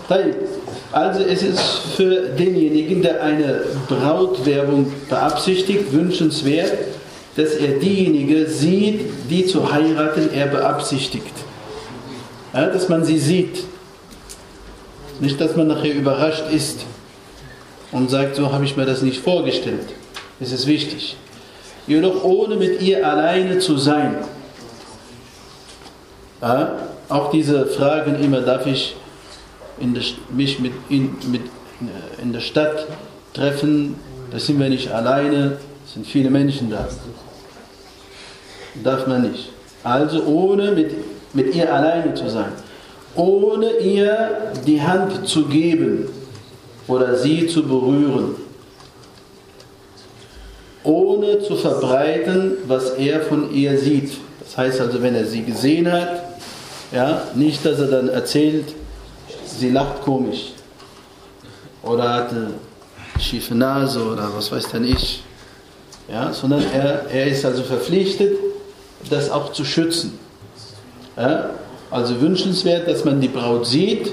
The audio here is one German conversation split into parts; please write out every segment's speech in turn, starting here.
Also es ist für denjenigen, der eine Brautwerbung beabsichtigt, wünschenswert, dass er diejenige sieht, die zu heiraten er beabsichtigt. Ja, dass man sie sieht. Nicht, dass man nachher überrascht ist und sagt, so habe ich mir das nicht vorgestellt. Das ist wichtig. Jedoch ohne mit ihr alleine zu sein. Ja, auch diese Fragen immer, darf ich mich in der Stadt treffen, da sind wir nicht alleine, es sind viele Menschen da. Darf man nicht. Also ohne mit ihr alleine zu sein. Ohne ihr die Hand zu geben oder sie zu berühren. Ohne zu verbreiten, was er von ihr sieht. Das heißt also, wenn er sie gesehen hat, ja, nicht, dass er dann erzählt, sie lacht komisch oder hat eine schiefe Nase oder was weiß denn ich. Ja, sondern er ist also verpflichtet, das auch zu schützen. Ja, also wünschenswert, dass man die Braut sieht,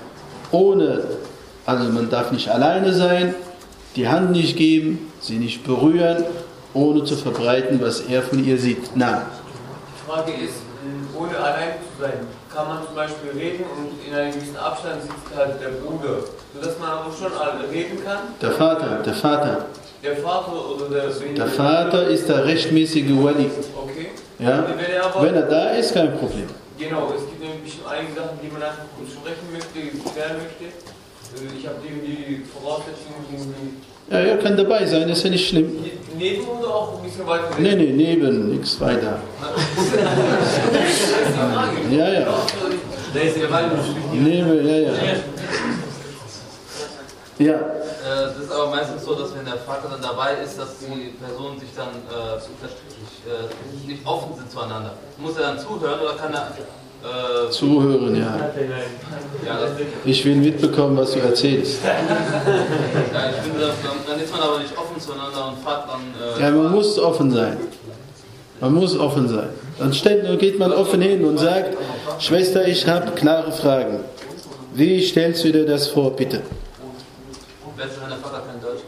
also man darf nicht alleine sein, die Hand nicht geben, sie nicht berühren, ohne zu verbreiten, was er von ihr sieht. Na. Die Frage ist, ohne allein zu sein, kann man zum Beispiel reden und in einem gewissen Abstand sitzt halt der Bruder, sodass man aber schon reden kann? Der Vater. Der Vater oder der Vater ist der rechtmäßige Wali. Okay. Ja? Wenn er da ist, kein Problem. Genau, es gibt nämlich einige Sachen, die man einfach kurz sprechen möchte, klären möchte. Ich habe die Voraussetzungen. Ja, er kann dabei sein, ist ja nicht schlimm. Neben oder auch ein bisschen weiter weg? Nee, neben, nichts weiter. Ja. Neben, ja. Ja. Das ist aber meistens so, dass wenn der Vater dann dabei ist, dass die Personen sich dann nicht offen sind zueinander. Muss er dann zuhören oder kann er... Zuhören, ja. Ich will mitbekommen, was du erzählst. Ja, ich finde, dann ist man aber nicht offen zueinander und fragt dann... Ja, man muss offen sein. Dann geht man offen hin und sagt, Schwester, ich habe klare Fragen. Wie stellst du dir das vor, bitte? Wenn der Vater kein Deutsch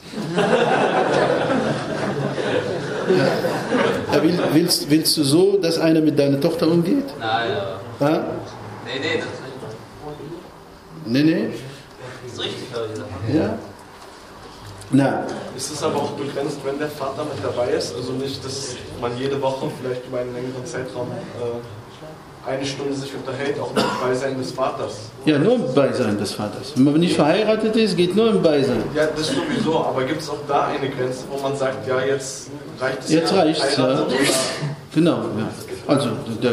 Ja, willst du so, dass einer mit deiner Tochter umgeht? Nein, ja. Nee, das ist nicht. Nee. Das ist richtig, habe ich gesagt. Ja. Na. Ist es aber auch begrenzt, wenn der Vater mit dabei ist? Also nicht, dass man jede Woche vielleicht über einen längeren Zeitraum eine Stunde sich unterhält, auch im Beisein des Vaters. Ja, nur im Beisein des Vaters. Wenn man nicht verheiratet ist, geht nur im Beisein. Ja, das sowieso, aber gibt es auch da eine Grenze, wo man sagt, ja, jetzt reicht es? Jetzt reicht es, ja. Genau, ja. Also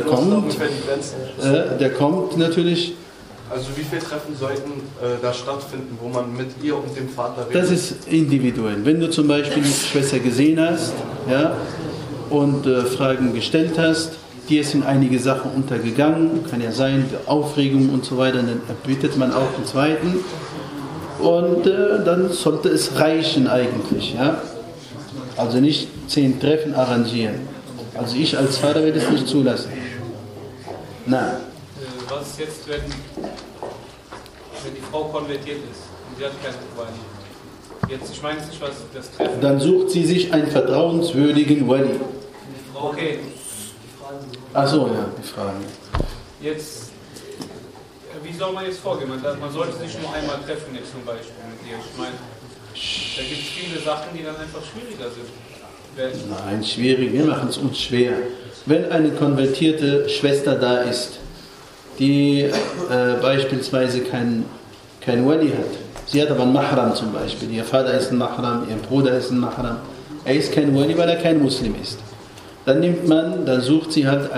der kommt natürlich. Also wie viele Treffen sollten da stattfinden, wo man mit ihr und dem Vater redet? Das ist individuell. Wenn du zum Beispiel die Schwester gesehen hast, ja, und Fragen gestellt hast, dir sind einige Sachen untergegangen, kann ja sein, Aufregung und so weiter, dann erbittet man auch einen zweiten und dann sollte es reichen eigentlich. Ja? Also nicht 10 Treffen arrangieren. Also ich als Vater werde es nicht zulassen. Na. Was ist jetzt, wenn die Frau konvertiert ist und sie hat keinen Wali? Jetzt, ich meine nicht, was das Treffen... Dann sucht sie sich einen vertrauenswürdigen Wali. Okay. Achso, ja, die Fragen. Jetzt, wie soll man jetzt vorgehen? Man sollte sich nur einmal treffen, jetzt zum Beispiel mit ihr. Ich meine, da gibt es viele Sachen, die dann einfach schwieriger sind. Nein, schwierig, wir machen es uns schwer. Wenn eine konvertierte Schwester da ist, die beispielsweise kein Wali hat, sie hat aber einen Mahram zum Beispiel, ihr Vater ist ein Mahram, ihr Bruder ist ein Mahram, er ist kein Wali, weil er kein Muslim ist. Dann sucht sie halt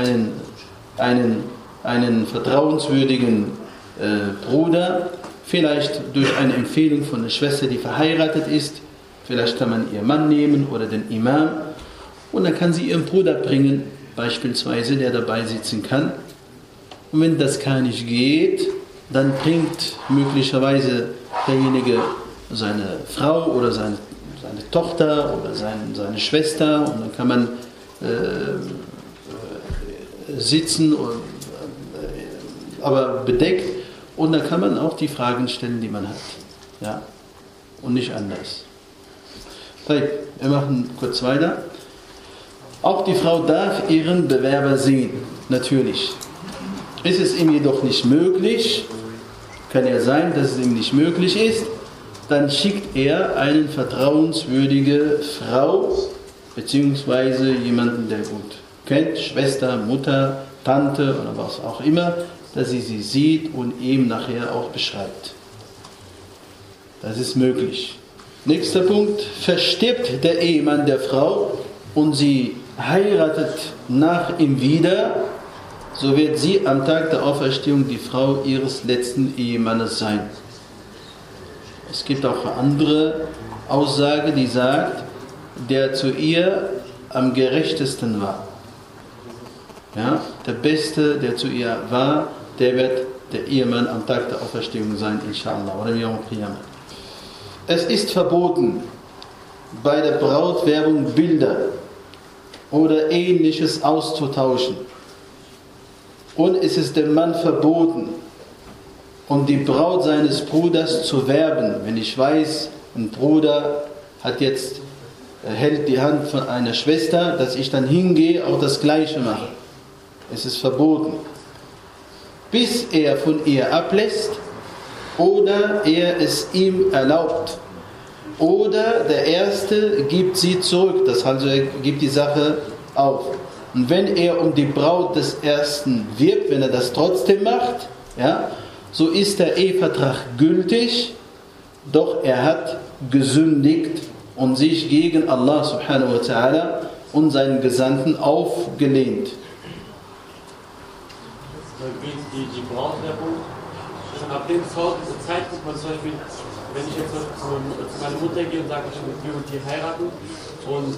einen vertrauenswürdigen Bruder, vielleicht durch eine Empfehlung von einer Schwester, die verheiratet ist, vielleicht kann man ihren Mann nehmen oder den Imam und dann kann sie ihren Bruder bringen, beispielsweise, der dabei sitzen kann. Und wenn das gar nicht geht, dann bringt möglicherweise derjenige seine Frau oder seine Tochter oder seine Schwester und dann kann man sitzen, aber bedeckt Und dann kann man auch die Fragen stellen, die man hat. Ja? Und nicht anders. Wir machen kurz weiter. Auch die Frau darf ihren Bewerber sehen, natürlich. Ist es ihm jedoch nicht möglich, kann ja sein, dass es ihm nicht möglich ist, dann schickt er eine vertrauenswürdige Frau, beziehungsweise jemanden, der gut kennt, Schwester, Mutter, Tante oder was auch immer, dass sie sieht und ihm nachher auch beschreibt. Das ist möglich. Nächster Punkt, verstirbt der Ehemann der Frau und sie heiratet nach ihm wieder, so wird sie am Tag der Auferstehung die Frau ihres letzten Ehemannes sein. Es gibt auch eine andere Aussage, die sagt, der zu ihr am gerechtesten war. Ja, der Beste, der zu ihr war, der wird der Ehemann am Tag der Auferstehung sein, inshallah. Oder wie auch immer. Es ist verboten, bei der Brautwerbung Bilder oder Ähnliches auszutauschen. Und es ist dem Mann verboten, um die Braut seines Bruders zu werben. Wenn ich weiß, ein Bruder hält die Hand von einer Schwester, dass ich dann hingehe, auch das Gleiche mache. Es ist verboten. Bis er von ihr ablässt oder er es ihm erlaubt. Oder der Erste gibt sie zurück, das heißt, er gibt die Sache auf. Und wenn er um die Braut des Ersten wirbt, wenn er das trotzdem macht, ja, so ist der Ehevertrag gültig, doch er hat gesündigt und sich gegen Allah subhanahu wa ta'ala und seinen Gesandten aufgelehnt. Die Brautwerbung, ab dem Zeitpunkt, man zum Beispiel, wenn ich jetzt zu meiner Mutter gehe und sage, ich will mit dir heiraten und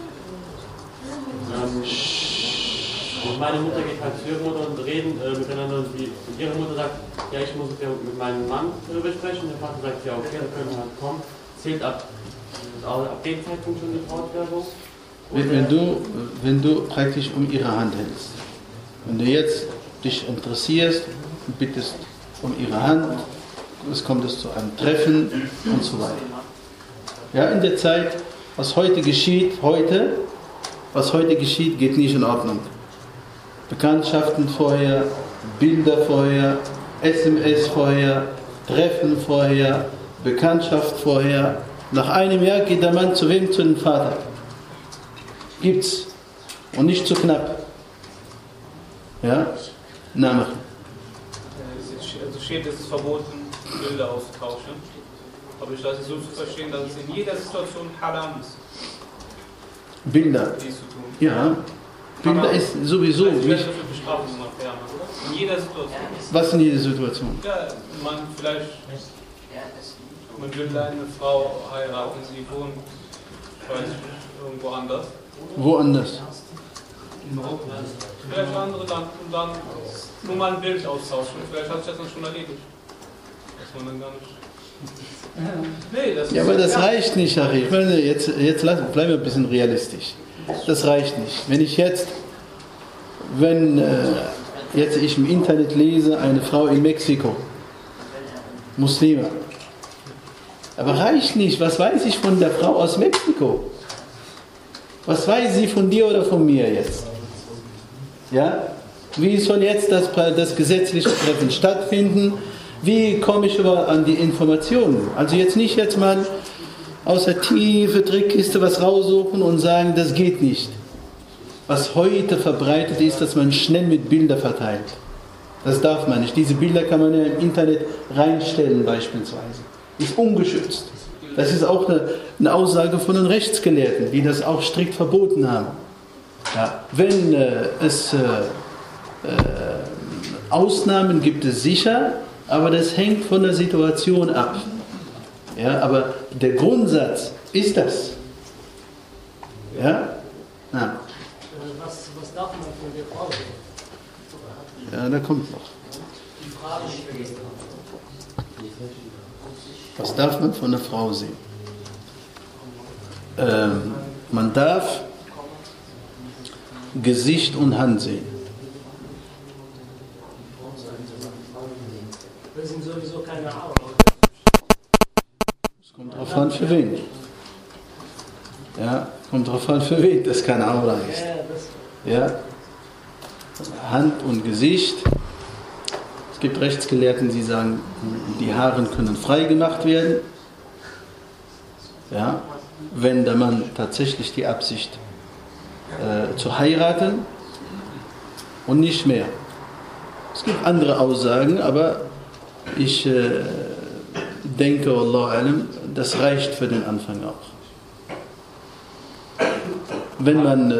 meine Mutter geht halt zu ihrer Mutter und reden miteinander und ihre Mutter sagt, ja, ich muss mit meinem Mann darüber sprechen, der Vater sagt, ja, okay, dann können wir halt kommen. Zählt ab dem Zeitpunkt schon die Brautwerbung? Wenn du praktisch um ihre Hand hältst, wenn du jetzt dich interessierst und bittest um ihre Hand, es kommt zu einem Treffen und so weiter. Ja, in der Zeit, was heute geschieht, geht nicht in Ordnung. Bekanntschaften vorher, Bilder vorher, SMS vorher, Treffen vorher, Bekanntschaft vorher. Nach einem Jahr geht der Mann zu wem? Zu dem Vater. Gibt's. Und nicht zu knapp. Ja? Nachmachen. Also steht, es ist verboten, Bilder auszutauschen. Aber ich lasse es so zu verstehen, dass es in jeder Situation haram ist. Bilder. Dies zu tun. Ja. Bilder ist sowieso. In jeder Situation. Was in jeder Situation? Ja, man will eine Frau heiraten, sie wohnt, ich weiß nicht, irgendwo anders. Woanders. Vielleicht ein anderes Land und dann nur mal ein Bild austauschen. Vielleicht hat sich das dann schon erledigt. Dass man dann gar nicht. Nee, das ja, aber das reicht nicht, Harry. Ich meine, jetzt bleiben wir ein bisschen realistisch. Das reicht nicht. Wenn ich jetzt im Internet lese, eine Frau in Mexiko, Muslime, aber reicht nicht. Was weiß ich von der Frau aus Mexiko? Was weiß sie von dir oder von mir jetzt? Ja? Wie soll jetzt das gesetzliche Treffen stattfinden? Wie komme ich an die Informationen? Also jetzt mal aus der tiefen Trickkiste was raussuchen und sagen, das geht nicht. Was heute verbreitet ist, dass man schnell mit Bildern verteilt. Das darf man nicht. Diese Bilder kann man ja im Internet reinstellen beispielsweise. Ist ungeschützt. Das ist auch eine Aussage von den Rechtsgelehrten, die das auch strikt verboten haben. Ja, wenn es Ausnahmen gibt es sicher, aber das hängt von der Situation ab. Ja, aber der Grundsatz ist das. Ja? Na. Was darf man von der Frau sehen? Ja, da kommt noch. Die Frage ist, was darf man von der Frau sehen? Man darf Gesicht und Hand sehen. wenn sie drauf an, für wen. Ja, kommt drauf an, für wen das keine Aura ist. Ja, Hand und Gesicht. Es gibt Rechtsgelehrten, die sagen, die Haare können frei gemacht werden. Ja, wenn der Mann tatsächlich die Absicht zu heiraten und nicht mehr. Es gibt andere Aussagen, aber ich denke, Wallahu alam, das reicht für den Anfang auch. Wenn man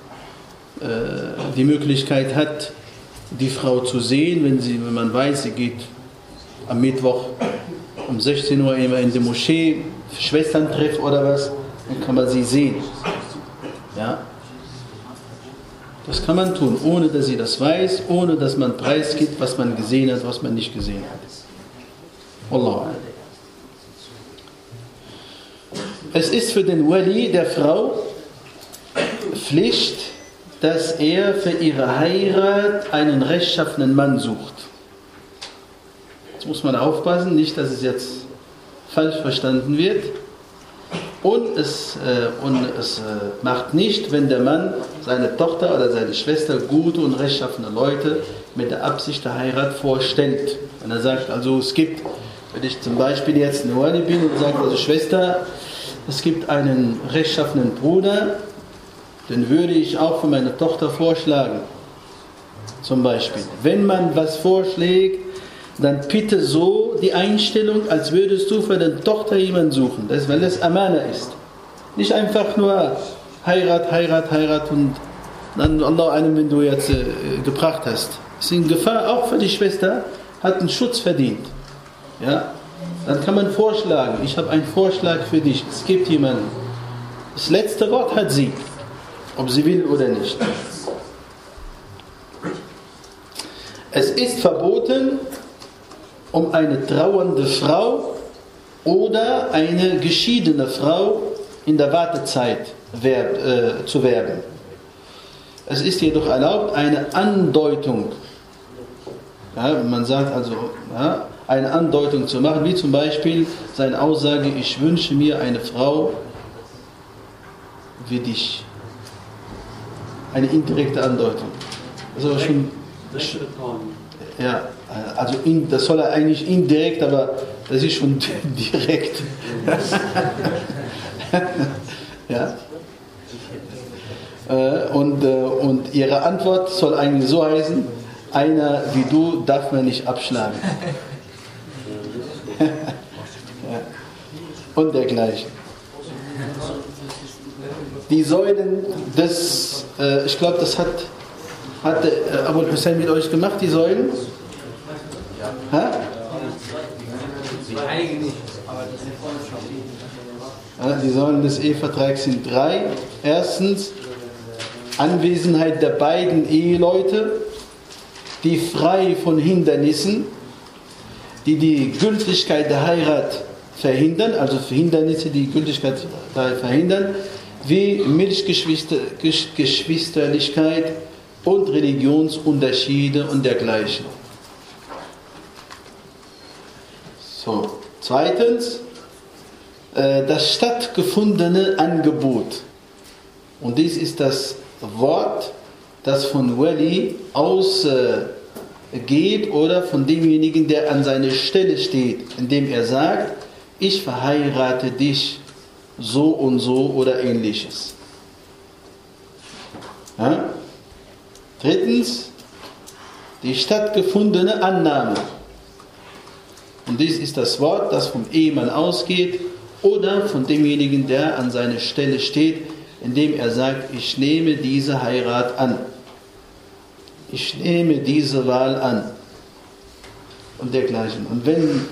die Möglichkeit hat, die Frau zu sehen, wenn man weiß, sie geht am Mittwoch um 16 Uhr immer in die Moschee, Schwesterntreff oder was, dann kann man sie sehen. Ja? Das kann man tun, ohne dass sie das weiß, ohne dass man preisgibt, was man gesehen hat, was man nicht gesehen hat. Wallahu a'lam. Es ist für den Wali der Frau Pflicht, dass er für ihre Heirat einen rechtschaffenen Mann sucht. Jetzt muss man aufpassen, nicht, dass es jetzt falsch verstanden wird. Und es macht nicht, wenn der Mann seine Tochter oder seine Schwester gute und rechtschaffene Leute mit der Absicht der Heirat vorstellt. Wenn er sagt, also es gibt, wenn ich zum Beispiel jetzt eine Wali bin und sage, also Schwester, es gibt einen rechtschaffenen Bruder, den würde ich auch für meine Tochter vorschlagen. Zum Beispiel. Wenn man was vorschlägt, dann bitte so die Einstellung, als würdest du für deine Tochter jemanden suchen. Das ist, weil das Amana ist. Nicht einfach nur Heirat und dann Allah einem, wenn du jetzt gebracht hast. Das ist in Gefahr, auch für die Schwester, hat einen Schutz verdient. Ja? Dann kann man vorschlagen, ich habe einen Vorschlag für dich, es gibt jemanden. Das letzte Wort hat sie, ob sie will oder nicht. Es ist verboten, um eine trauernde Frau oder eine geschiedene Frau in der Wartezeit zu werben. Es ist jedoch erlaubt, eine Andeutung, ja, man sagt also, ja, eine Andeutung zu machen, wie zum Beispiel seine Aussage, ich wünsche mir eine Frau wie dich. Eine indirekte Andeutung. Das ist aber schon, ja, also das soll er eigentlich indirekt, aber das ist schon direkt. Ja. Und ihre Antwort soll eigentlich so heißen, einer wie du darf man nicht abschlagen. Ja. Und dergleichen. Die Säulen des, ich glaube, das hat Abu Hussein mit euch gemacht, die Säulen? Ja. Die Säulen des Ehevertrags sind 3. Erstens, Anwesenheit der beiden Eheleute, die frei von Hindernissen, die die Gültigkeit der Heirat verhindern, also Hindernisse, die Gültigkeit der Heirat verhindern, wie Milchgeschwisterlichkeit und Religionsunterschiede und dergleichen. So. Zweitens, das stattgefundene Angebot. Und dies ist das Wort, das von Wali ausgeht oder von demjenigen, der an seiner Stelle steht, indem er sagt, ich verheirate dich so und so oder ähnliches. Ja? Drittens, die stattgefundene Annahme. Und dies ist das Wort, das vom Ehemann ausgeht oder von demjenigen, der an seiner Stelle steht, indem er sagt, ich nehme diese Heirat an. Ich nehme diese Wahl an. Und dergleichen. Und wenn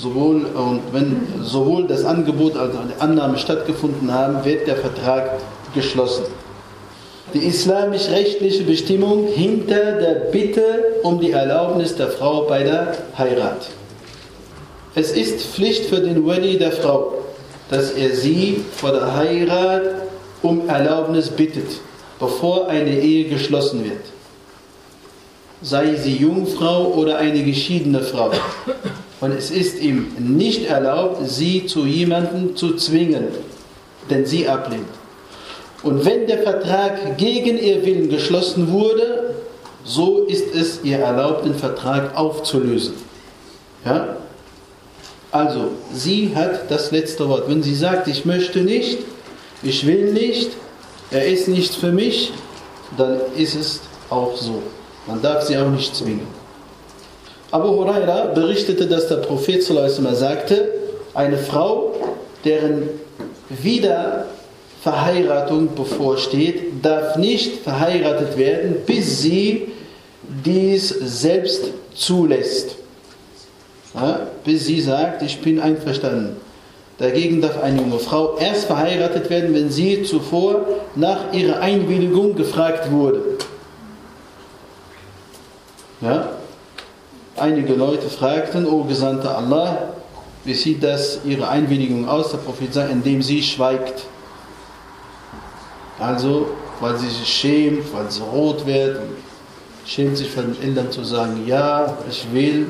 sowohl das Angebot als auch die Annahme stattgefunden haben, wird der Vertrag geschlossen. Die islamisch-rechtliche Bestimmung hinter der Bitte um die Erlaubnis der Frau bei der Heirat. Es ist Pflicht für den Wali der Frau, dass er sie vor der Heirat um Erlaubnis bittet, bevor eine Ehe geschlossen wird. Sei sie Jungfrau oder eine geschiedene Frau. Und es ist ihm nicht erlaubt, sie zu jemandem zu zwingen, den sie ablehnt. Und wenn der Vertrag gegen ihr Willen geschlossen wurde, so ist es ihr erlaubt, den Vertrag aufzulösen. Ja? Also, sie hat das letzte Wort. Wenn sie sagt, ich möchte nicht, ich will nicht, er ist nichts für mich, dann ist es auch so. Man darf sie auch nicht zwingen. Abu Huraira berichtete, dass der Prophet sallallahu alaihi wasallam sagte, eine Frau, deren Wiederverheiratung bevorsteht, darf nicht verheiratet werden, bis sie dies selbst zulässt. Ja, bis sie sagt, ich bin einverstanden. Dagegen darf eine junge Frau erst verheiratet werden, wenn sie zuvor nach ihrer Einwilligung gefragt wurde. Ja? Einige Leute fragten, O Gesandter Allah, wie sieht das ihre Einwilligung aus? Der Prophet sagt, indem sie schweigt. Also, weil sie sich schämt, weil sie rot wird, und schämt sich von den Eltern zu sagen, ja, ich will.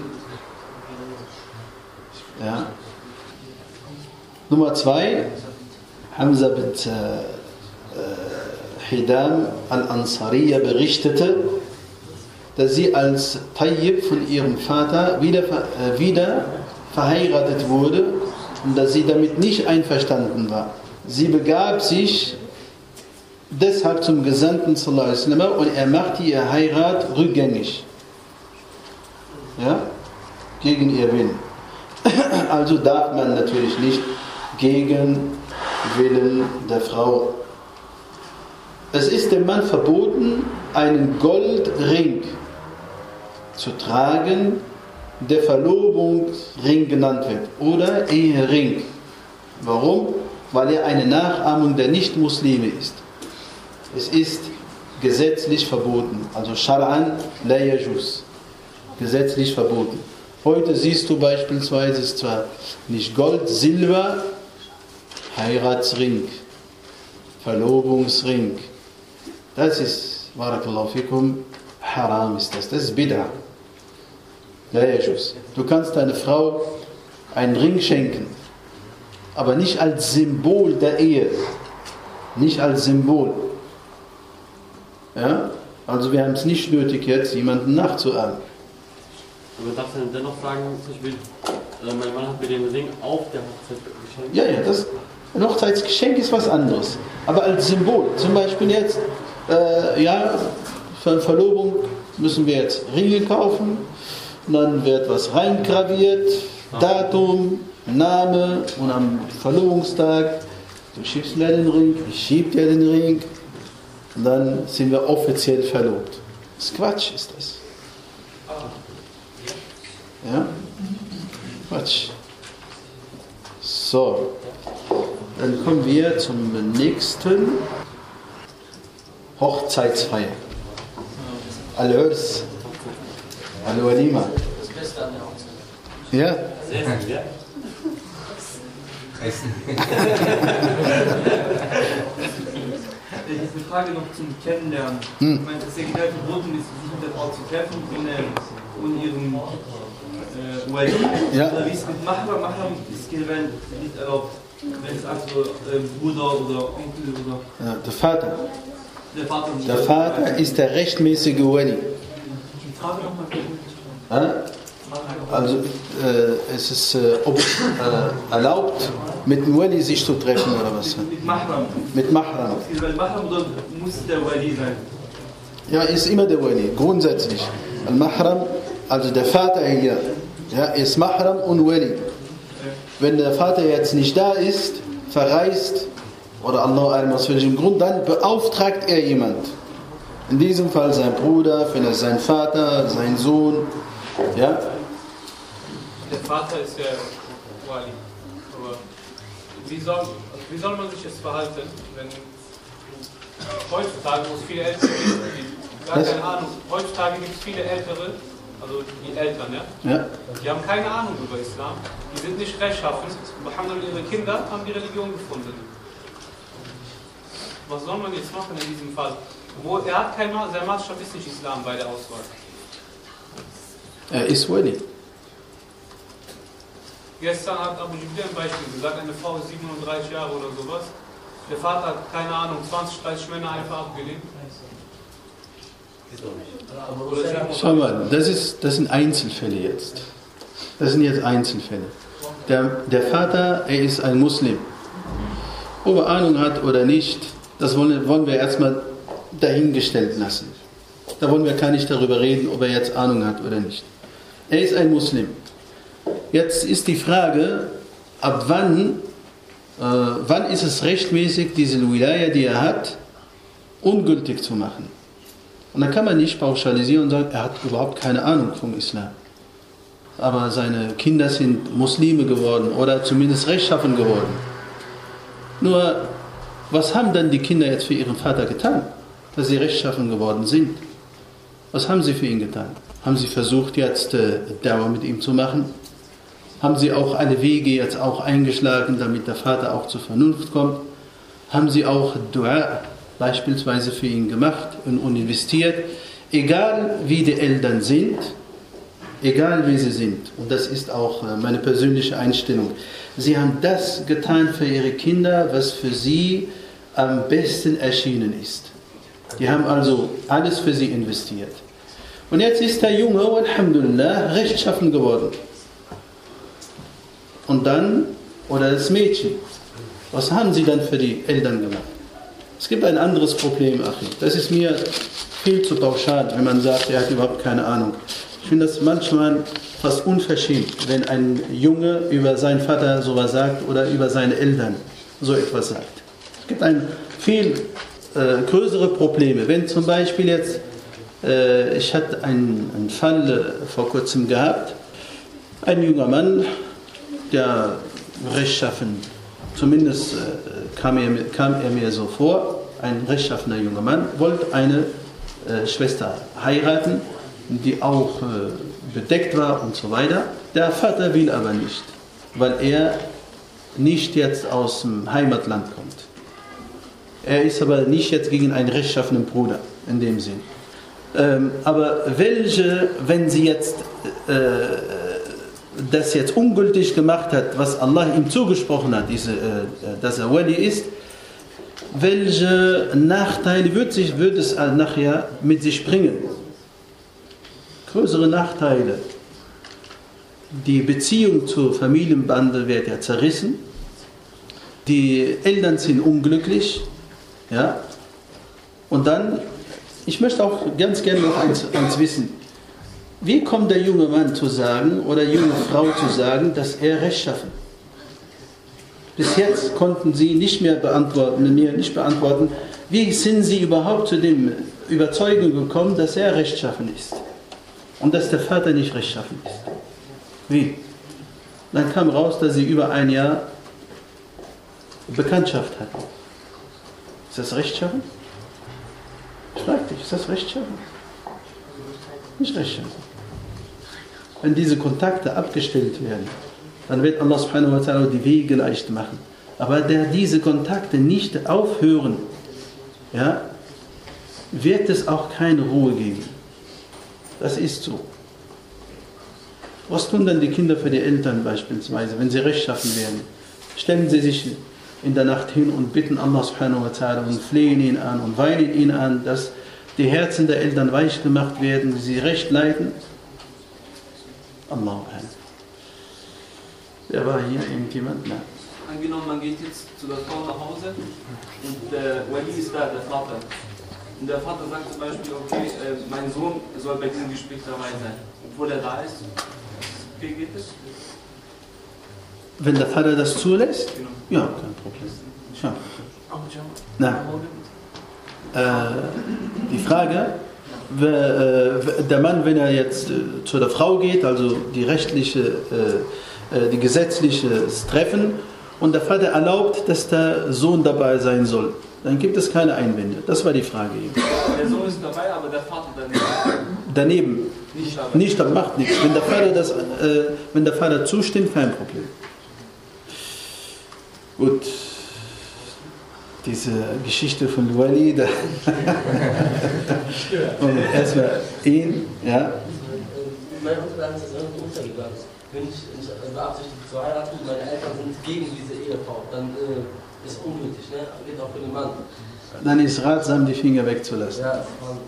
Ja. Nummer 2, Hamza bint Hidam al-Ansariya berichtete, dass sie als Tayyib von ihrem Vater wieder verheiratet wurde und dass sie damit nicht einverstanden war. Sie begab sich deshalb zum Gesandten sallallahu alaihi wasallam und er machte ihre Heirat rückgängig. Ja? Gegen ihr Willen. Also darf man natürlich nicht gegen Willen der Frau. Es ist dem Mann verboten, einen Goldring zu tragen, der Verlobungsring genannt wird, oder Ehering. Warum? Weil er eine Nachahmung der Nichtmuslime ist. Es ist gesetzlich verboten, also Shar'an la yajuz, gesetzlich verboten. Heute siehst du beispielsweise, es ist zwar nicht Gold, Silber, Heiratsring, Verlobungsring. Das ist, barakallahu fikum, haram ist das. Das ist Bid'a. La yajuz. Du kannst deiner Frau einen Ring schenken, aber nicht als Symbol der Ehe. Nicht als Symbol. Ja? Also wir haben es nicht nötig, jetzt jemanden nachzuahmen. Aber darfst du dann dennoch sagen, ich will, mein Mann hat mir den Ring auf der Hochzeit geschenkt? Ja, ein Hochzeitsgeschenk ist was anderes. Aber als Symbol, zum Beispiel jetzt, für eine Verlobung müssen wir jetzt Ringe kaufen, und dann wird was reingraviert, Datum, Name, und am Verlobungstag, du schiebst mir den Ring, ich schieb dir den Ring, und dann sind wir offiziell verlobt. Das ist Quatsch, ist das. Ja? Quatsch. So, dann kommen wir zum nächsten Hochzeitsfeier. Al-Urs, Al-Walima. Das Beste an der Hochzeit. Ja? Sehr gut, ja. Ich habe eine Frage noch zum Kennenlernen. Ich meine, es ist ja generell verboten, sich mit der Frau zu treffen, ohne ihren Wali. Ja. Oder wie es mit Mahram? Mahram ist generell nicht erlaubt. Wenn es also Bruder oder Onkel oder... Ja, der Vater. Der Vater nicht. Der Vater ist der rechtmäßige Wali. Die Frage nochmal bitte. Ja? Also es ist erlaubt, mit dem Wali sich zu treffen oder was? Mit Mahram. Mit Mahram. Weil Mahram oder muss der Wali sein? Ja, ist immer der Wali, grundsätzlich. Al-Mahram, also der Vater hier, ja, ist Mahram und Wali. Wenn der Vater jetzt nicht da ist, verreist, oder Allah aus welchem Grund, dann beauftragt er jemand. In diesem Fall sein Bruder, vielleicht sein Vater, sein Sohn. Ja? Der Vater ist der Wali. Aber wie soll man sich jetzt verhalten, wenn heutzutage, wo es viele Ältere gibt, die gar keine Ahnung, heutzutage gibt es viele Ältere, also die Eltern, ja? Die haben keine Ahnung über Islam, die sind nicht rechtschaffen, behandeln ihre Kinder, haben die Religion gefunden. Was soll man jetzt machen in diesem Fall? Er hat kein sein Maßstab ist nicht Islam bei der Auswahl. Er ist Wali. Gestern hat Abu Jibir ein Beispiel gesagt, eine Frau ist 37 Jahre oder sowas. Der Vater hat, keine Ahnung, 20, 30 Männer einfach abgelehnt. Schau mal, das sind Einzelfälle jetzt. Das sind jetzt Einzelfälle. Der Vater, er ist ein Muslim. Ob er Ahnung hat oder nicht, das wollen wir erstmal dahingestellt lassen. Da wollen wir gar nicht darüber reden, ob er jetzt Ahnung hat oder nicht. Er ist ein Muslim. Jetzt ist die Frage, ab wann ist es rechtmäßig, diese Wilaya, die er hat, ungültig zu machen. Und da kann man nicht pauschalisieren und sagen, er hat überhaupt keine Ahnung vom Islam. Aber seine Kinder sind Muslime geworden oder zumindest rechtschaffen geworden. Nur, was haben dann die Kinder jetzt für ihren Vater getan, dass sie rechtschaffen geworden sind? Was haben sie für ihn getan? Haben sie versucht, jetzt Dauer mit ihm zu machen? Haben sie auch alle Wege jetzt auch eingeschlagen, damit der Vater auch zur Vernunft kommt? Haben sie auch Dua beispielsweise für ihn gemacht und investiert? Egal wie die Eltern sind, egal wie sie sind, und das ist auch meine persönliche Einstellung, sie haben das getan für ihre Kinder, was für sie am besten erschienen ist. Die haben also alles für sie investiert. Und jetzt ist der Junge, alhamdulillah, rechtschaffen geworden. Und dann, oder das Mädchen, was haben sie dann für die Eltern gemacht? Es gibt ein anderes Problem, Achim. Das ist mir viel zu pauschal, wenn man sagt, er hat überhaupt keine Ahnung. Ich finde das manchmal fast unverschämt, wenn ein Junge über seinen Vater sowas sagt oder über seine Eltern so etwas sagt. Es gibt viel größere Probleme. Wenn zum Beispiel jetzt, ich hatte einen Fall vor kurzem gehabt, ein junger Mann, der rechtschaffen, zumindest kam er mir so vor, ein rechtschaffener junger Mann, wollte eine Schwester heiraten, die auch bedeckt war und so weiter. Der Vater will aber nicht, weil er nicht jetzt aus dem Heimatland kommt. Er ist aber nicht jetzt gegen einen rechtschaffenen Bruder in dem Sinn. Aber wenn sie jetzt das jetzt ungültig gemacht hat, was Allah ihm zugesprochen hat, dass er Wali ist, welche Nachteile wird es nachher mit sich bringen? Größere Nachteile. Die Beziehung zur Familienbande wird ja zerrissen. Die Eltern sind unglücklich. Ja? Und dann, ich möchte auch ganz gerne noch eins wissen. Wie kommt der junge Mann zu sagen oder junge Frau zu sagen, dass er rechtschaffen? Bis jetzt konnten Sie mir nicht beantworten, wie sind Sie überhaupt zu der Überzeugung gekommen, dass er rechtschaffen ist und dass der Vater nicht rechtschaffen ist? Wie? Dann kam raus, dass sie über ein Jahr Bekanntschaft hatten. Ist das rechtschaffen? Ich frage dich, ist das rechtschaffen? Nicht rechtschaffen. Wenn diese Kontakte abgestellt werden, dann wird Allah subhanahu wa ta'ala die Wege leicht machen. Aber da diese Kontakte nicht aufhören, ja, wird es auch keine Ruhe geben. Das ist so. Was tun dann die Kinder für die Eltern beispielsweise, wenn sie rechtschaffen werden? Stellen sie sich in der Nacht hin und bitten Allah subhanahu wa ta'ala und flehen ihn an und weinen ihn an, dass die Herzen der Eltern weich gemacht werden, sie recht leiten. Allahu Akbar. Wer war hier? Irgendjemand? Nein. Angenommen, man geht jetzt zu der Frau nach Hause und der Wali ist da, der Vater. Und der Vater sagt zum Beispiel, okay, mein Sohn soll bei diesem Gespräch dabei sein, obwohl er da ist. Wie geht es? Wenn der Vater das zulässt? Genau. Ja, kein Problem. Ja. Na. Die Frage, der Mann, wenn er jetzt zu der Frau geht, also die gesetzliche Treffen, und der Vater erlaubt, dass der Sohn dabei sein soll, dann gibt es keine Einwände. Das war die Frage eben. Der Sohn ist dabei, aber der Vater daneben. Daneben. Nicht dabei. Macht nichts. Wenn der Vater zustimmt, kein Problem. Gut. Diese Geschichte von Wali, und erstmal ihn, ja. Meine Unterlagen sind irgendwie untergegangen. wenn ich beabsichtige zu heiraten, meine Eltern sind gegen diese Ehefrau, dann ist ungültig, ne? Geht auch für den Mann. Dann ist ratsam, die Finger wegzulassen. Ja,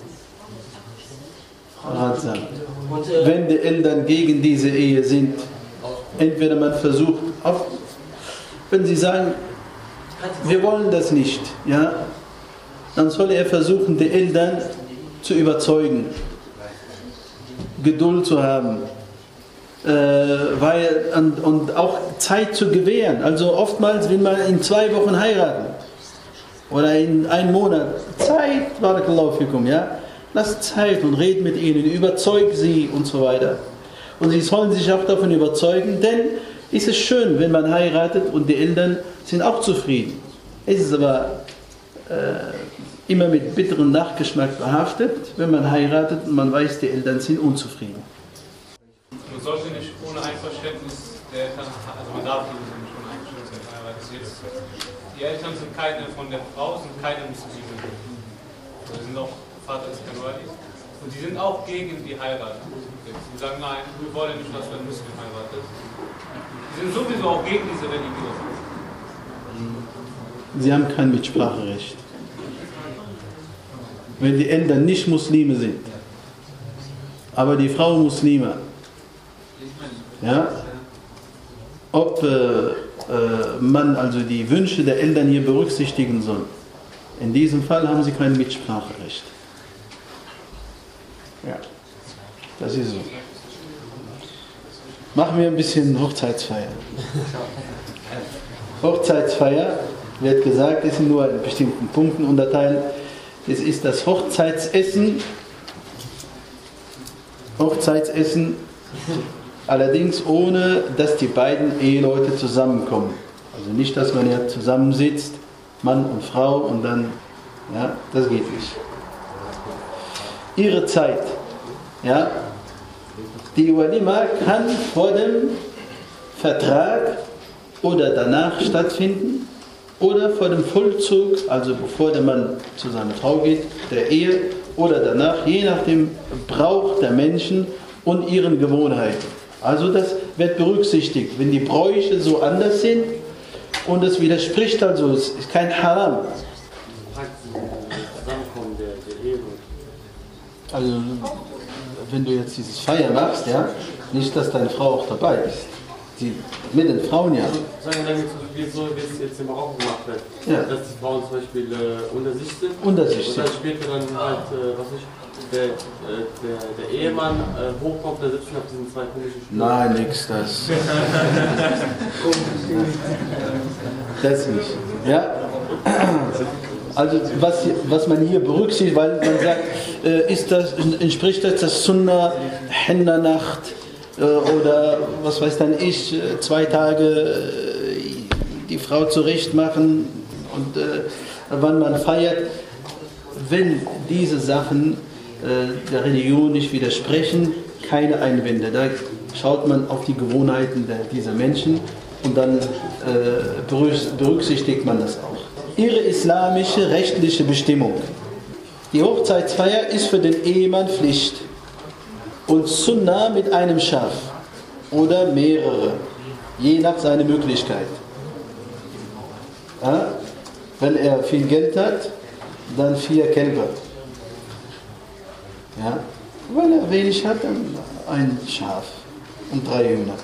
ratsam. Wenn die Eltern gegen diese Ehe sind, entweder man versucht, wenn sie sagen, wir wollen das nicht, ja, dann soll er versuchen, die Eltern zu überzeugen, Geduld zu haben, und auch Zeit zu gewähren. Also oftmals will man in 2 Wochen heiraten oder in 1 Monat. Zeit, barakallahu fikum, ja. Lasst Zeit und redet mit ihnen, überzeugt sie und so weiter. Und sie sollen sich auch davon überzeugen, denn es ist schön, wenn man heiratet und die Eltern sind auch zufrieden. Es ist aber immer mit bitterem Nachgeschmack behaftet, wenn man heiratet und man weiß, die Eltern sind unzufrieden. Man sollte nicht ohne Einverständnis der Eltern, also man darf nicht ohne Einverständnis heiraten. Die Eltern sind keine von der Frau, sind keine Muslime. Also sind auch, Vater ist kein Wali. Und die sind auch gegen die Heirat. Die sagen, nein, wir wollen nicht, dass ein Muslim heiratet. Die sind sowieso auch gegen diese Religion. Sie haben kein Mitspracherecht. Wenn die Eltern nicht Muslime sind, aber die Frau Muslima, ja, ob man also die Wünsche der Eltern hier berücksichtigen soll, in diesem Fall haben sie kein Mitspracherecht. Ja, das ist so. Machen wir ein bisschen Hochzeitsfeier. Hochzeitsfeier, wird gesagt, ist nur in bestimmten Punkten unterteilt. Es ist das Hochzeitsessen. Hochzeitsessen, allerdings ohne, dass die beiden Eheleute zusammenkommen. Also nicht, dass man ja zusammensitzt, Mann und Frau, und dann, ja, das geht nicht. Ihre Zeit, ja, die Walima kann vor dem Vertrag oder danach stattfinden oder vor dem Vollzug, also bevor der Mann zu seiner Frau geht, der Ehe, oder danach, je nach dem Brauch der Menschen und ihren Gewohnheiten. Also das wird berücksichtigt, wenn die Bräuche so anders sind und es widerspricht, also es ist kein Haram. Also wenn du jetzt dieses Feier machst, ja, nicht, dass deine Frau auch dabei ist. Die, mit den Frauen, ja. Sagen wir dann, wie es jetzt in Marokko gemacht wird, ja, dass die Frauen zum Beispiel unter sich sind. Unter sich und dann später dann halt, was ich, der Ehemann hochkommt, da sitzt auf diesen 2 komischen Stühlen. Nein, nix das. Das nicht. Ja? Also was man hier berücksichtigt, weil man sagt, entspricht das Sunnah, Henna-Nacht oder was weiß dann ich, 2 Tage die Frau zurecht machen und wann man feiert. Wenn diese Sachen der Religion nicht widersprechen, keine Einwände. Da schaut man auf die Gewohnheiten dieser Menschen und dann berücksichtigt man das auch. Ihre islamische rechtliche Bestimmung. Die Hochzeitsfeier ist für den Ehemann Pflicht und Sunnah mit einem Schaf oder mehrere, je nach seiner Möglichkeit. Ja? Wenn er viel Geld hat, dann 4 Kälber. Ja? Wenn er wenig hat, dann ein Schaf und 3 Hühner.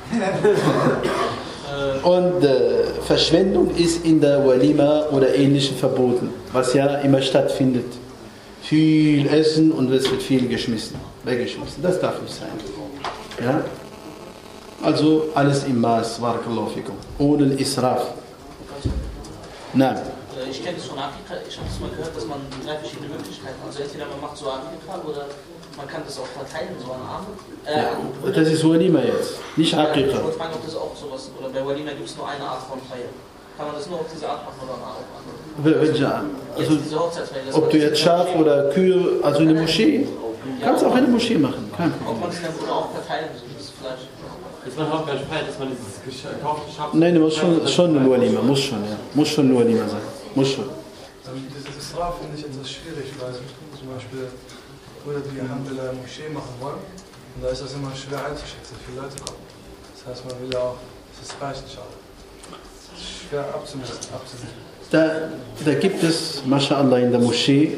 Und Verschwendung ist in der Walima oder Ähnlichem verboten, was ja immer stattfindet. Viel Essen und es wird viel weggeschmissen. Das darf nicht sein. Ja? Also alles im Maß, barakallahu fikum, ohne Israf. Nein. Ich kenne das von Afrika, ich habe es mal gehört, dass man 3 verschiedene Möglichkeiten hat. Also entweder man macht so Afrika oder man kann das auch verteilen, so an Arme. Das ist Walima jetzt, nicht Afrika. Ich wollte fragen, ob das auch sowas, oder bei Walima gibt es nur eine Art von Feier. Kann man das nur auf diese Art machen oder auch andere? Welche Art? Also, ob du jetzt Schaf oder Kühe, also in der Moschee, kannst du auch in der Moschee machen, kein Problem. Ob man es dann auch verteilen, so das Fleisch. Ist man auch gar nicht feiert, dass man dieses gekaufte Schaf... Nein, du musst schon nur Walima, muss schon, ja. Muss schon nur Walima sein, muss schon. Dieses Israf finde ich etwas schwierig, weil zum Beispiel Brüder, die Alhamdulillah Moschee machen wollen, und da ist das immer schwer einzuschätzen, wie viele Leute kommen. Das heißt, man will ja auch, das reicht nicht auch. Das ist schwer abzusehen. Da gibt es, MashaAllah, in der Moschee,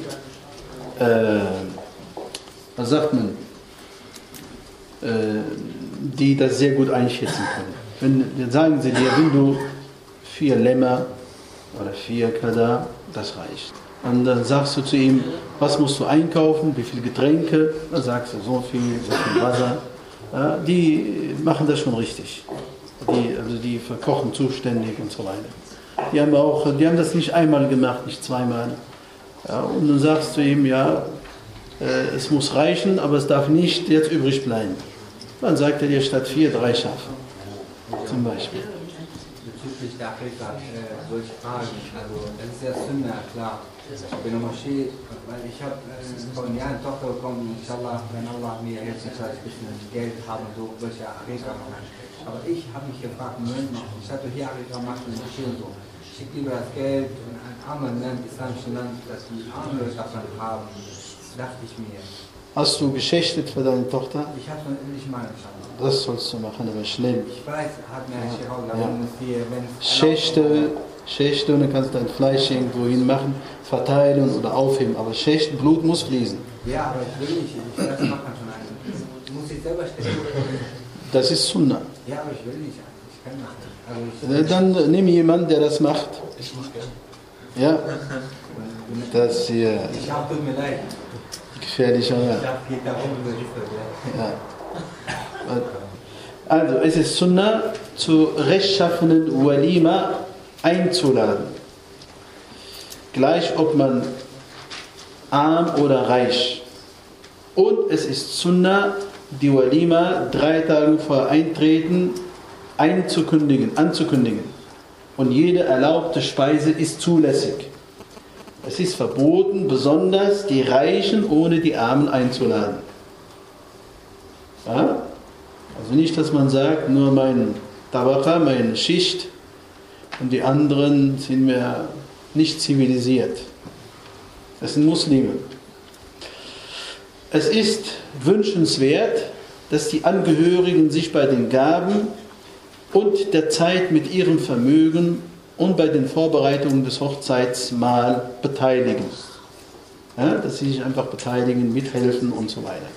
was sagt man, die das sehr gut einschätzen können. Dann sagen sie dir, wenn du 4 Lämmer oder 4 Kada, das reicht. Und dann sagst du zu ihm, was musst du einkaufen, wie viele Getränke, dann sagst du so viel Wasser. Ja, die machen das schon richtig. Die verkochen zuständig und so weiter. Die haben das nicht einmal gemacht, nicht zweimal. Ja, und dann sagst du ihm, ja, es muss reichen, aber es darf nicht jetzt übrig bleiben. Dann sagt er dir statt 4 3 Schafe. Zum Beispiel. Bezüglich der Afrika, solche Fragen. Also, das ist ja Sünna, klar. In der Moschee, weil ich habe vor einem Jahr eine Tochter bekommen, inshallah, wenn Allah mir jetzt ein bisschen Geld haben, so welche Afrika machen. Aber ich habe mich gefragt, Moment mal, ich hatte hier Afrika gemacht in der Moschee und so. Ich schicke lieber das Geld in ein armes Land, islamischen Land, dass die Arme davon haben. Das dachte ich mir. Hast du geschächtet für deine Tochter? Ich habe es nicht mal entschieden. Das sollst du machen, aber schnell. Ich weiß, hat mir ein Chirurg, Schächte und dann kannst du dein Fleisch irgendwo hin machen, verteilen oder aufheben. Aber Schächten, Blut muss fließen. Ja, aber ich will nicht. Ich will das machen schon eigentlich. Muss ich selber stechen. Das ist Sunna. Ja, aber ich will nicht. Ich kann machen. Dann nimm jemanden, der das macht. Ich mach gerne. Ja. Das hier. Ich hab, tut mir leid. Gefährlicher. Ja. Also, es ist Sunna, zu rechtschaffenen Walima einzuladen. Gleich ob man arm oder reich. Und es ist Sunna, die Walima 3 Tage vor Eintreten anzukündigen. Und jede erlaubte Speise ist zulässig. Es ist verboten, besonders die Reichen ohne die Armen einzuladen. Ja? Also nicht, dass man sagt, nur mein Tabaqa, meine Schicht und die anderen sind mir nicht zivilisiert. Das sind Muslime. Es ist wünschenswert, dass die Angehörigen sich bei den Gaben und der Zeit mit ihrem Vermögen und bei den Vorbereitungen des Hochzeitsmahls beteiligen. Ja, dass sie sich einfach beteiligen, mithelfen und so weiter.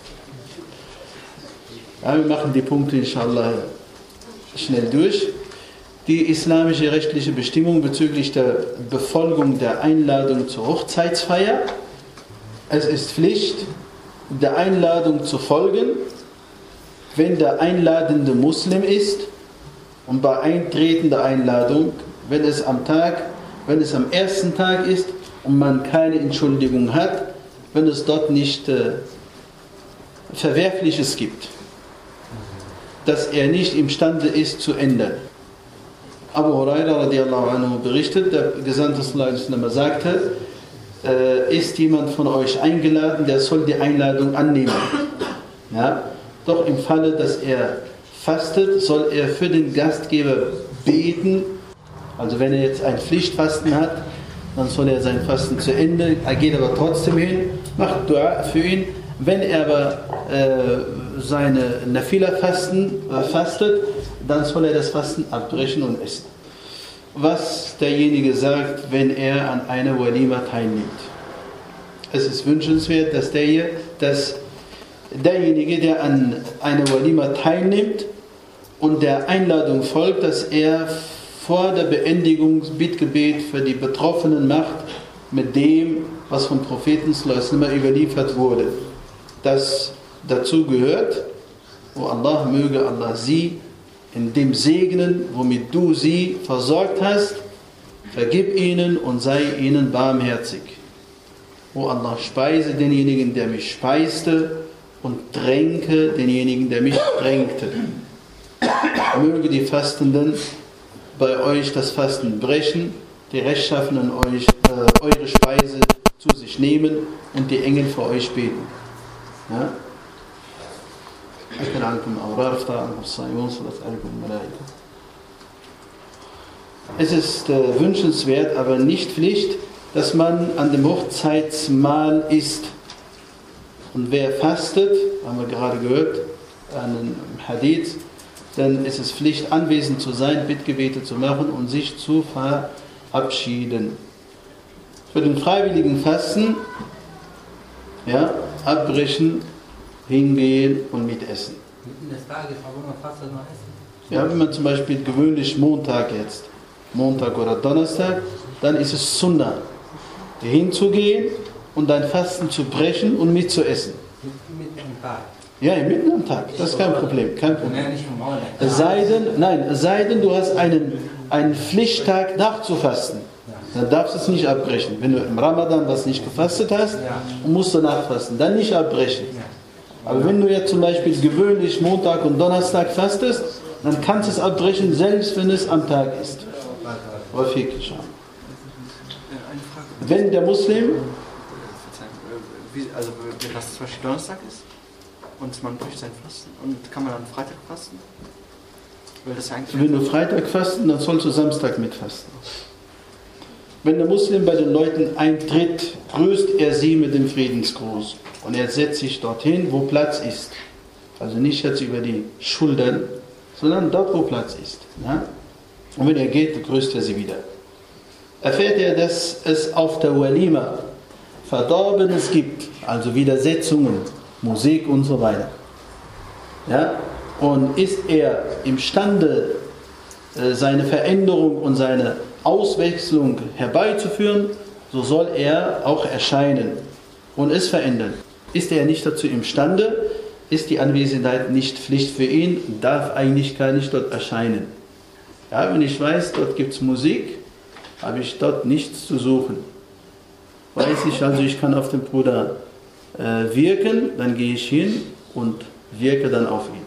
Ja, wir machen die Punkte inshallah schnell durch. Die islamische rechtliche Bestimmung bezüglich der Befolgung der Einladung zur Hochzeitsfeier. Es ist Pflicht, der Einladung zu folgen, wenn der Einladende Muslim ist und bei Eintreten der Einladung, wenn es am ersten Tag ist und man keine Entschuldigung hat, wenn es dort nicht Verwerfliches gibt, dass er nicht imstande ist zu ändern. Abu Huraira radiallahu anhu berichtet, der Gesandte sallallahu alaihi wasallam sagte, ist jemand von euch eingeladen, der soll die Einladung annehmen. Ja? Doch im Falle, dass er fastet, soll er für den Gastgeber beten. Also wenn er jetzt ein Pflichtfasten hat, dann soll er sein Fasten zu Ende, er geht aber trotzdem hin, macht Dua für ihn. Wenn er aber seine Nafila-Fasten fastet, dann soll er das Fasten abbrechen und essen. Was derjenige sagt, wenn er an einer Walima teilnimmt. Es ist wünschenswert, dass derjenige, der an einer Walima teilnimmt und der Einladung folgt, dass er vor der Beendigung Bittgebet für die Betroffenen macht, mit dem, was vom Propheten sallallahu alaihi wasallam überliefert wurde. Das dazu gehört, wo Allah möge Allah sie in dem segnen, womit du sie versorgt hast, vergib ihnen und sei ihnen barmherzig. O Allah, speise denjenigen, der mich speiste, und tränke denjenigen, der mich tränkte. Möge die Fastenden bei euch das Fasten brechen, die Rechtschaffenen euch eure Speise zu sich nehmen und die Engel für euch beten. Ja? Es ist wünschenswert, aber nicht Pflicht, dass man an dem Hochzeitsmahl isst. Und wer fastet, haben wir gerade gehört, einen Hadith, dann ist es Pflicht, anwesend zu sein, Bittgebete zu machen und sich zu verabschieden. Für den freiwilligen Fasten, ja, abbrechen, hingehen und mitessen. Ja, wenn man zum Beispiel gewöhnlich Montag oder Donnerstag, dann ist es Sunnah, hinzugehen und dein Fasten zu brechen und mitzuessen. Ja, mitten am Tag, das ist kein Problem. Kein Problem. Es sei denn, du hast einen Pflichttag nachzufasten. Dann darfst du es nicht abbrechen. Wenn du im Ramadan was nicht gefastet hast, musst du nachfasten, dann nicht abbrechen. Aber wenn du jetzt zum Beispiel gewöhnlich Montag und Donnerstag fastest, dann kannst du es abbrechen, selbst wenn es am Tag ist. Wenn der Muslim... Also wenn das zum Beispiel Donnerstag ist und man bricht sein Fasten, und kann man dann Freitag fasten? Weil das eigentlich wenn du Freitag fasten, dann sollst du Samstag mitfasten. Wenn der Muslim bei den Leuten eintritt, grüßt er sie mit dem Friedensgruß. Und er setzt sich dorthin, wo Platz ist. Also nicht jetzt über die Schultern, sondern dort, wo Platz ist. Ja? Und wenn er geht, begrüßt er sie wieder. Erfährt er, dass es auf der Walima Verdorbenes gibt, also Widersetzungen, Musik und so weiter. Ja? Und ist er imstande, seine Veränderung und seine Auswechslung herbeizuführen, so soll er auch erscheinen und es verändern. Ist er nicht dazu imstande, ist die Anwesenheit nicht Pflicht für ihn, darf eigentlich gar nicht dort erscheinen. Ja, wenn ich weiß, dort gibt es Musik, habe ich dort nichts zu suchen. Weiß ich also, ich kann auf den Bruder wirken, dann gehe ich hin und wirke dann auf ihn.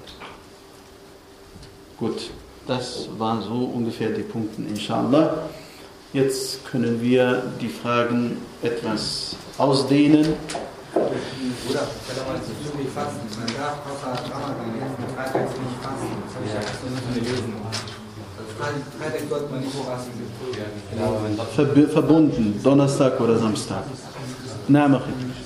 Gut, das waren so ungefähr die Punkte, inshallah. Jetzt können wir die Fragen etwas ausdehnen. Bruder, wenn man zu viel fasten, man darf außer Ramadan jetzt mit Freitag nicht fasten. Das habe ich ja gelesen. Freitag sollte man nicht fasten. Verbunden, Donnerstag oder Samstag. Na, mach ich.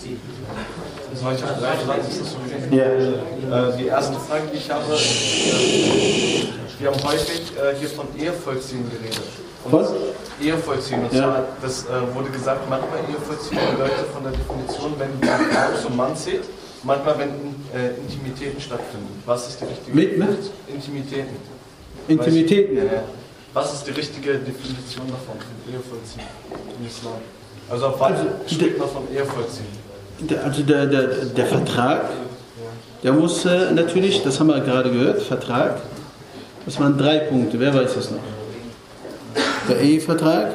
Ja. Die erste Frage, die ich habe, wir haben häufig hier von Ehevollziehen geredet. Was? Ehevollziehen. Und zwar, das wurde gesagt, manchmal Ehevollziehen bedeutet von der Definition, wenn die Frau zum Mann zieht, manchmal wenn Intimitäten stattfinden. Was ist die richtige Definition? Intimitäten. Intimitäten? Was ist die richtige Definition davon, von Ehevollziehen im Islam? Also auf was spricht man von Ehevollziehen? Also der Vertrag, der muss natürlich, das haben wir gerade gehört, Vertrag, das waren 3 Punkte, wer weiß es noch? Der Ehevertrag.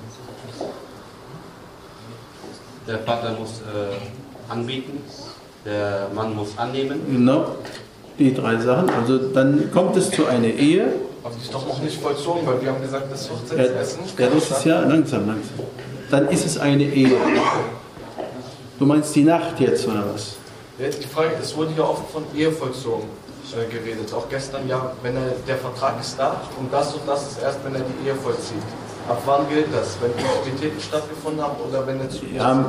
Der Vater muss anbieten, der Mann muss annehmen. Genau, die 3 Sachen. Also dann kommt es zu einer Ehe. Aber die ist doch noch nicht vollzogen, weil wir haben gesagt, das Hochzeitsessen. Ja, das ist ja langsam. Dann ist es eine Ehe. Du meinst die Nacht jetzt, oder was? Jetzt die Frage, es wurde ja oft von Ehe vollzogen geredet. Auch gestern, ja, wenn der Vertrag ist da und das ist erst, wenn er die Ehe vollzieht. Ab wann gilt das? Wenn Intimitäten stattgefunden haben oder wenn er zu... Ja,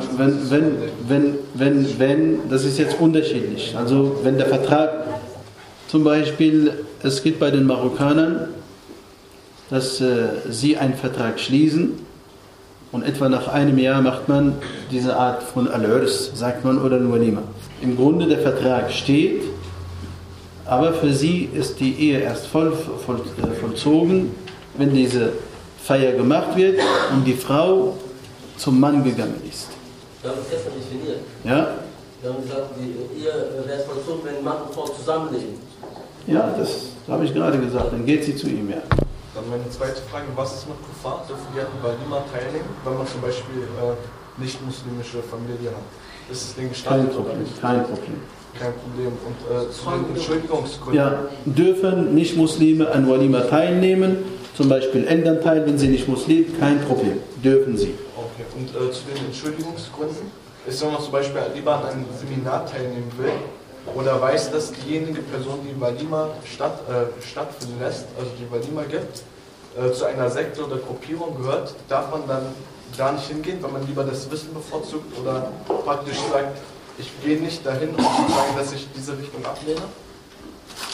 wenn, das ist jetzt unterschiedlich. Also wenn der Vertrag, zum Beispiel, es geht bei den Marokkanern, dass sie einen Vertrag schließen und etwa nach einem Jahr macht man diese Art von Al-Urs, sagt man, oder Al-Walima. Im Grunde der Vertrag steht, aber für sie ist die Ehe erst vollzogen, wenn diese Feier gemacht wird und die Frau zum Mann gegangen ist. Wir haben es gestern definiert. Ja? Wir haben gesagt, die Ehe wird vollzogen, wenn Mann und Frau zusammenleben. Ja, das habe ich gerade gesagt, dann geht sie zu ihm, ja. Dann meine zweite Frage, was ist mit Kuffar? Dürfen die an Walima teilnehmen, wenn man zum Beispiel nicht-muslimische Familie hat? Ist es denen gestattet oder nicht? Kein Problem. Kein Problem. Und zu den Entschuldigungsgründen? Ja, dürfen Nicht-Muslime an Walima teilnehmen, zum Beispiel Elternteil, wenn sie nicht Muslim, kein Problem, dürfen sie. Okay, und zu den Entschuldigungsgründen? Ist, wenn man zum Beispiel lieber an einem Seminar teilnehmen will, oder weiß, dass diejenige Person, die Walima stattfinden lässt, also die Walima gibt, zu einer Sekte oder Gruppierung gehört, darf man dann gar nicht hingehen, wenn man lieber das Wissen bevorzugt oder praktisch sagt, ich gehe nicht dahin, um zu sagen, dass ich diese Richtung ablehne?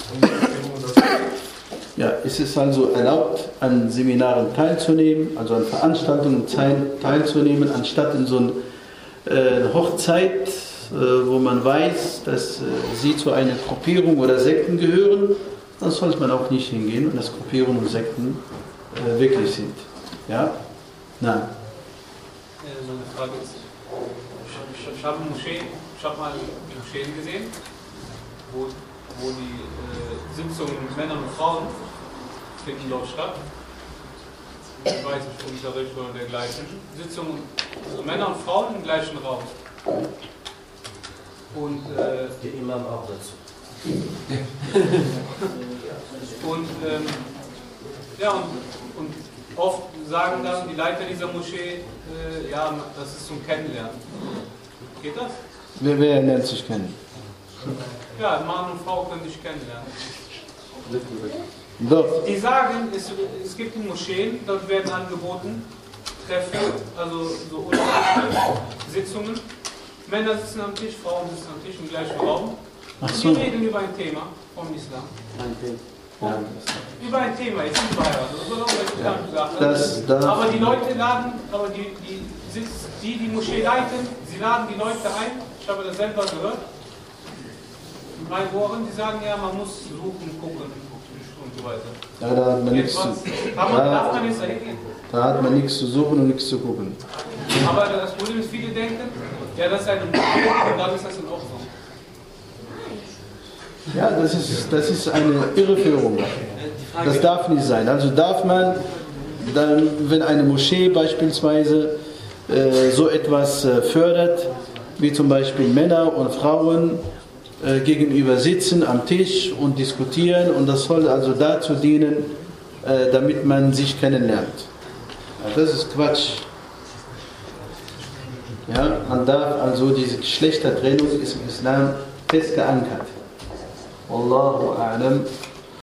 Ja, es ist also erlaubt, an Seminaren teilzunehmen, also an Veranstaltungen teilzunehmen, anstatt in so einer Hochzeit, wo man weiß, dass sie zu einer Gruppierung oder Sekten gehören, dann sollte man auch nicht hingehen, wenn das Gruppierungen und Sekten wirklich sind. Ja? Nein. Meine Frage ist, ich habe mal Moscheen gesehen, wo die Sitzungen mit Männern und Frauen finden dort statt. Ich weiß nicht, Unterricht oder dergleichen. Sitzungen, also Männer und Frauen im gleichen Raum. Und der Imam auch dazu. und oft sagen dann die Leiter dieser Moschee, ja, das ist zum Kennenlernen. Geht das? Wer lernt sich kennen? Ja, Mann und Frau können sich kennenlernen. Doch. Die sagen, es gibt in Moscheen, dort werden angeboten Treffen, also so unterschiedliche Sitzungen. Männer sitzen am Tisch, Frauen sitzen am Tisch im gleichen Raum. Ach und so. die reden über ein Thema vom Islam. Ja. Über ein Thema, jetzt nicht verheiratet. Aber die Leute laden, aber die Moschee leiten, sie laden die Leute ein. Ich habe das selber gehört. Mit meinen Ohren, die sagen ja, man muss suchen, gucken und so weiter. Ja, da hat man nichts zu Darf man jetzt da hingehen? Da hat man nichts zu suchen und nichts zu gucken. Aber das Problem ist, viele denken, ja, das ist eine Moschee und dann ist das in Ordnung. Ja, das ist eine Irreführung. Das darf nicht sein. Also darf man, dann, wenn eine Moschee beispielsweise so etwas fördert, wie zum Beispiel Männer und Frauen gegenüber sitzen am Tisch und diskutieren, und das soll also dazu dienen, damit man sich kennenlernt. Ja, das ist Quatsch. Ja, man darf also, diese Geschlechtertrennung ist im Islam fest geankert. Wallahu a'lam.